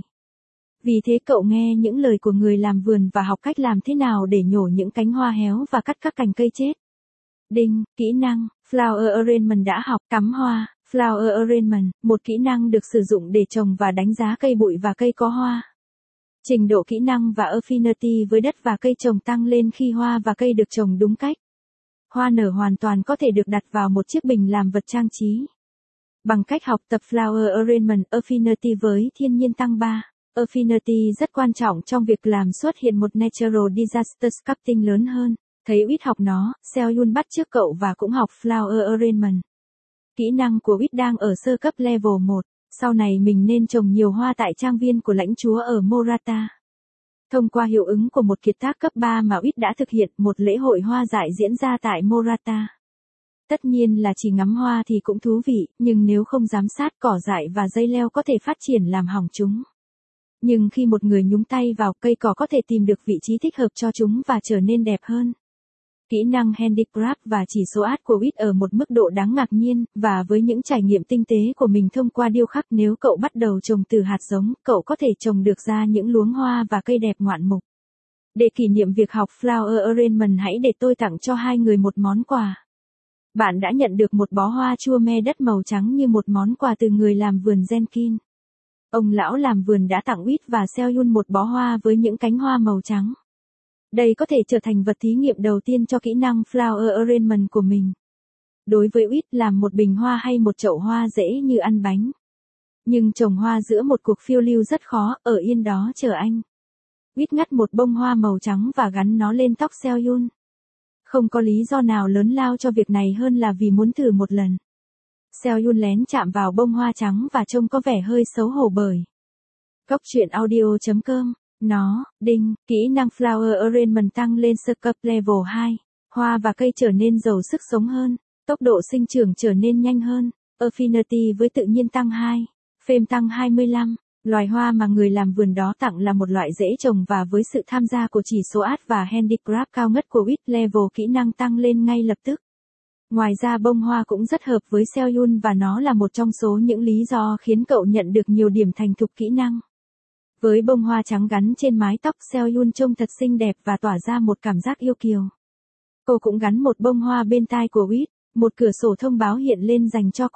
Vì thế cậu nghe những lời của người làm vườn và học cách làm thế nào để nhổ những cánh hoa héo và cắt các cành cây chết. Đinh, kỹ năng, Flower Arrangement đã học, cắm hoa. Flower Arrangement, một kỹ năng được sử dụng để trồng và đánh giá cây bụi và cây có hoa. Trình độ kỹ năng và affinity với đất và cây trồng tăng lên khi hoa và cây được trồng đúng cách. Hoa nở hoàn toàn có thể được đặt vào một chiếc bình làm vật trang trí. Bằng cách học tập Flower Arrangement, affinity với thiên nhiên tăng ba. Affinity rất quan trọng trong việc làm xuất hiện một natural disaster sculpting lớn hơn. Thấy Whit học nó, Seoyun bắt chước cậu và cũng học Flower Arrangement. Kỹ năng của Whit đang ở sơ cấp level một, sau này mình nên trồng nhiều hoa tại trang viên của lãnh chúa ở Morata. Thông qua hiệu ứng của một kiệt tác cấp ba mà Whit đã thực hiện, một lễ hội hoa dại diễn ra tại Morata. Tất nhiên là chỉ ngắm hoa thì cũng thú vị, nhưng nếu không giám sát, cỏ dại và dây leo có thể phát triển làm hỏng chúng. Nhưng khi một người nhúng tay vào, cây cỏ có thể tìm được vị trí thích hợp cho chúng và trở nên đẹp hơn. Kỹ năng handicraft và chỉ số art của Whit ở một mức độ đáng ngạc nhiên, và với những trải nghiệm tinh tế của mình thông qua điêu khắc, nếu cậu bắt đầu trồng từ hạt giống, cậu có thể trồng được ra những luống hoa và cây đẹp ngoạn mục. Để kỷ niệm việc học Flower Arrangement, hãy để tôi tặng cho hai người một món quà. Bạn đã nhận được một bó hoa chua me đất màu trắng như một món quà từ người làm vườn Jenkin. Ông lão làm vườn đã tặng Whit và Seoyun một bó hoa với những cánh hoa màu trắng. Đây có thể trở thành vật thí nghiệm đầu tiên cho kỹ năng Flower Arrangement của mình. Đối với Whit, làm một bình hoa hay một chậu hoa dễ như ăn bánh. Nhưng trồng hoa giữa một cuộc phiêu lưu rất khó, ở yên đó chờ anh. Whit ngắt một bông hoa màu trắng và gắn nó lên tóc Seoyun. Không có lý do nào lớn lao cho việc này hơn là vì muốn thử một lần. Seoyun lén chạm vào bông hoa trắng và trông có vẻ hơi xấu hổ bởi. Góc truyện audio chấm com. Nó, đinh, kỹ năng Flower Arrangement tăng lên sơ cấp level hai. Hoa và cây trở nên giàu sức sống hơn. Tốc độ sinh trưởng trở nên nhanh hơn. Affinity với tự nhiên tăng hai. Fame tăng hai mươi lăm. Loài hoa mà người làm vườn đó tặng là một loại dễ trồng, và với sự tham gia của chỉ số art và handicraft cao ngất của Whit, level kỹ năng tăng lên ngay lập tức. Ngoài ra bông hoa cũng rất hợp với Seoyun và nó là một trong số những lý do khiến cậu nhận được nhiều điểm thành thục kỹ năng. Với bông hoa trắng gắn trên mái tóc, Seoyun trông thật xinh đẹp và tỏa ra một cảm giác yêu kiều. Cô cũng gắn một bông hoa bên tai của Whit, một cửa sổ thông báo hiện lên dành cho cô.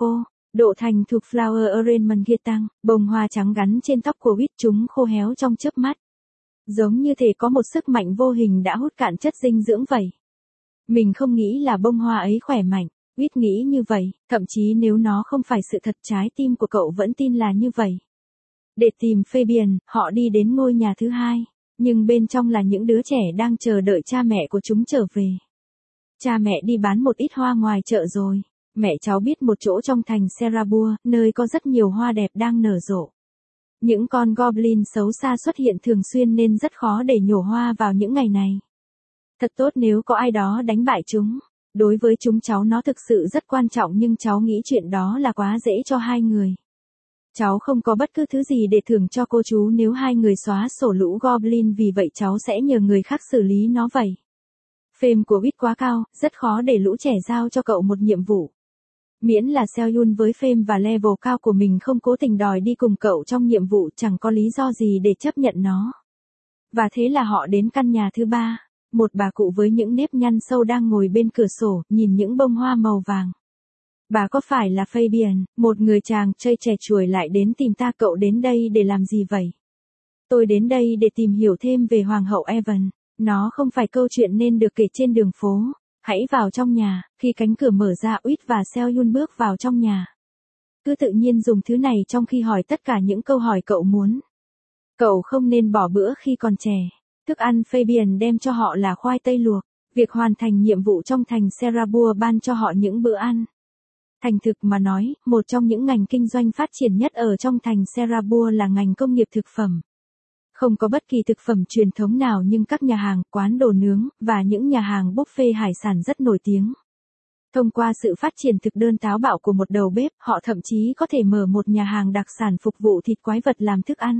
Độ thành thục flower arrangement kia tăng, bông hoa trắng gắn trên tóc của Whit chúng khô héo trong chớp mắt. Giống như thể có một sức mạnh vô hình đã hút cạn chất dinh dưỡng vậy. Mình không nghĩ là bông hoa ấy khỏe mạnh, Whit nghĩ như vậy, thậm chí nếu nó không phải sự thật trái tim của cậu vẫn tin là như vậy. Để tìm Fabian, họ đi đến ngôi nhà thứ hai, nhưng bên trong là những đứa trẻ đang chờ đợi cha mẹ của chúng trở về. Cha mẹ đi bán một ít hoa ngoài chợ rồi. Mẹ cháu biết một chỗ trong thành Serabua, nơi có rất nhiều hoa đẹp đang nở rộ. Những con goblin xấu xa xuất hiện thường xuyên nên rất khó để nhổ hoa vào những ngày này. Thật tốt nếu có ai đó đánh bại chúng. Đối với chúng cháu nó thực sự rất quan trọng nhưng cháu nghĩ chuyện đó là quá dễ cho hai người. Cháu không có bất cứ thứ gì để thưởng cho cô chú nếu hai người xóa sổ lũ goblin, vì vậy cháu sẽ nhờ người khác xử lý nó vậy. Phêm của Whit quá cao, rất khó để lũ trẻ giao cho cậu một nhiệm vụ. Miễn là Seo-yun với Phêm và level cao của mình không cố tình đòi đi cùng cậu trong nhiệm vụ, chẳng có lý do gì để chấp nhận nó. Và thế là họ đến căn nhà thứ ba, một bà cụ với những nếp nhăn sâu đang ngồi bên cửa sổ, nhìn những bông hoa màu vàng. Bà có phải là Fabian, một người chàng trai trẻ chuổi lại đến tìm ta? Cậu đến đây để làm gì vậy? Tôi đến đây để tìm hiểu thêm về Hoàng hậu Evan. Nó không phải câu chuyện nên được kể trên đường phố. Hãy vào trong nhà. Khi cánh cửa mở ra, Whit và Seo-yun bước vào trong nhà. Cứ tự nhiên dùng thứ này trong khi hỏi tất cả những câu hỏi cậu muốn. Cậu không nên bỏ bữa khi còn trẻ. Thức ăn Fabian đem cho họ là khoai tây luộc. Việc hoàn thành nhiệm vụ trong thành Serabua ban cho họ những bữa ăn. Thành thực mà nói, một trong những ngành kinh doanh phát triển nhất ở trong thành Serabua là ngành công nghiệp thực phẩm. Không có bất kỳ thực phẩm truyền thống nào nhưng các nhà hàng, quán đồ nướng, và những nhà hàng buffet hải sản rất nổi tiếng. Thông qua sự phát triển thực đơn táo bạo của một đầu bếp, họ thậm chí có thể mở một nhà hàng đặc sản phục vụ thịt quái vật làm thức ăn.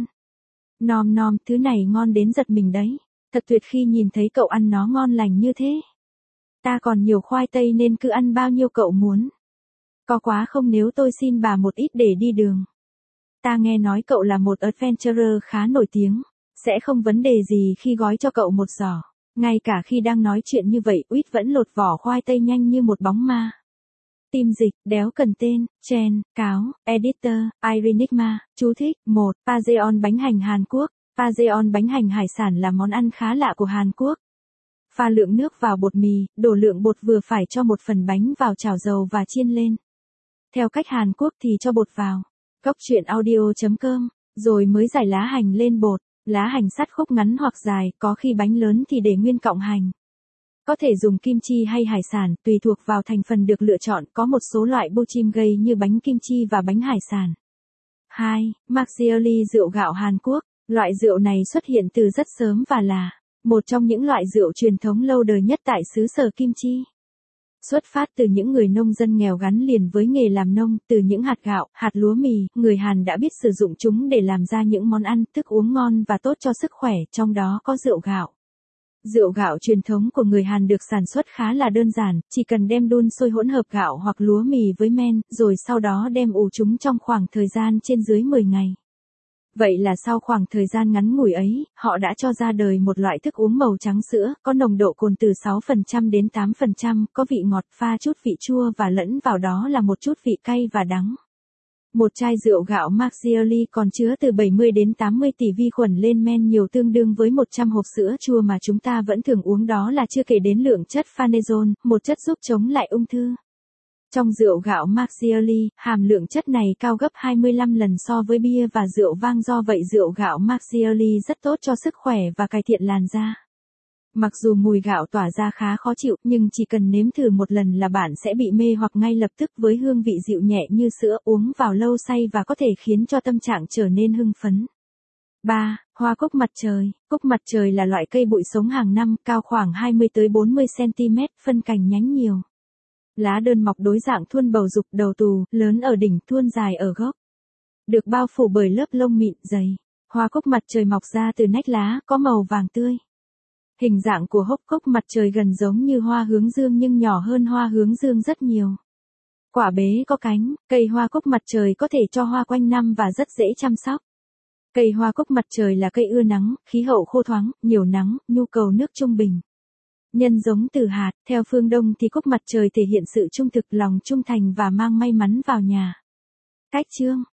Nom nom, thứ này ngon đến giật mình đấy. Thật tuyệt khi nhìn thấy cậu ăn nó ngon lành như thế. Ta còn nhiều khoai tây nên cứ ăn bao nhiêu cậu muốn. Có quá không nếu tôi xin bà một ít để đi đường? Ta nghe nói cậu là một adventurer khá nổi tiếng, sẽ không vấn đề gì khi gói cho cậu một giỏ. Ngay cả khi đang nói chuyện như vậy, Whit vẫn lột vỏ khoai tây nhanh như một bóng ma. Tim dịch, đéo cần tên, Chen, cáo, editor, Irenigma, chú thích, một. Pajeon bánh hành Hàn Quốc. Pajeon bánh hành hải sản là món ăn khá lạ của Hàn Quốc. Pha lượng nước vào bột mì, đổ lượng bột vừa phải cho một phần bánh vào chảo dầu và chiên lên. Theo cách Hàn Quốc thì cho bột vào Cóc truyện audio chấm com, rồi mới rải lá hành lên bột, lá hành sắt khúc ngắn hoặc dài, có khi bánh lớn thì để nguyên cọng hành. Có thể dùng kim chi hay hải sản, tùy thuộc vào thành phần được lựa chọn, có một số loại bochim gây như bánh kim chi và bánh hải sản. hai. Maxioli rượu gạo Hàn Quốc, loại rượu này xuất hiện từ rất sớm và là một trong những loại rượu truyền thống lâu đời nhất tại xứ sở kim chi. Xuất phát từ những người nông dân nghèo gắn liền với nghề làm nông, từ những hạt gạo, hạt lúa mì, người Hàn đã biết sử dụng chúng để làm ra những món ăn, thức uống ngon và tốt cho sức khỏe, trong đó có rượu gạo. Rượu gạo truyền thống của người Hàn được sản xuất khá là đơn giản, chỉ cần đem đun sôi hỗn hợp gạo hoặc lúa mì với men, rồi sau đó đem ủ chúng trong khoảng thời gian trên dưới mười ngày. Vậy là sau khoảng thời gian ngắn ngủi ấy, họ đã cho ra đời một loại thức uống màu trắng sữa, có nồng độ cồn từ sáu phần trăm đến tám phần trăm, có vị ngọt, pha chút vị chua và lẫn vào đó là một chút vị cay và đắng. Một chai rượu gạo Maxioli còn chứa từ bảy mươi đến tám mươi tỷ vi khuẩn lên men nhiều, tương đương với một trăm hộp sữa chua mà chúng ta vẫn thường uống, đó là chưa kể đến lượng chất phanezol, một chất giúp chống lại ung thư. Trong rượu gạo Maxioli, hàm lượng chất này cao gấp hai mươi lăm lần so với bia và rượu vang, do vậy rượu gạo Maxioli rất tốt cho sức khỏe và cải thiện làn da. Mặc dù mùi gạo tỏa ra khá khó chịu, nhưng chỉ cần nếm thử một lần là bạn sẽ bị mê hoặc ngay lập tức, với hương vị dịu nhẹ như sữa, uống vào lâu say và có thể khiến cho tâm trạng trở nên hưng phấn. ba. Hoa cúc mặt trời. Cúc mặt trời là loại cây bụi sống hàng năm, cao khoảng hai mươi tới bốn mươi xăng ti mét, phân cành nhánh nhiều. Lá đơn mọc đối dạng thuôn bầu dục, đầu tù, lớn ở đỉnh, thuôn dài ở gốc. Được bao phủ bởi lớp lông mịn, dày. Hoa cúc mặt trời mọc ra từ nách lá, có màu vàng tươi. Hình dạng của hốc cúc mặt trời gần giống như hoa hướng dương nhưng nhỏ hơn hoa hướng dương rất nhiều. Quả bế có cánh, cây hoa cúc mặt trời có thể cho hoa quanh năm và rất dễ chăm sóc. Cây hoa cúc mặt trời là cây ưa nắng, khí hậu khô thoáng, nhiều nắng, nhu cầu nước trung bình. Nhân giống từ hạt, theo phương Đông thì cúc mặt trời thể hiện sự trung thực, lòng trung thành và mang may mắn vào nhà. Cách chương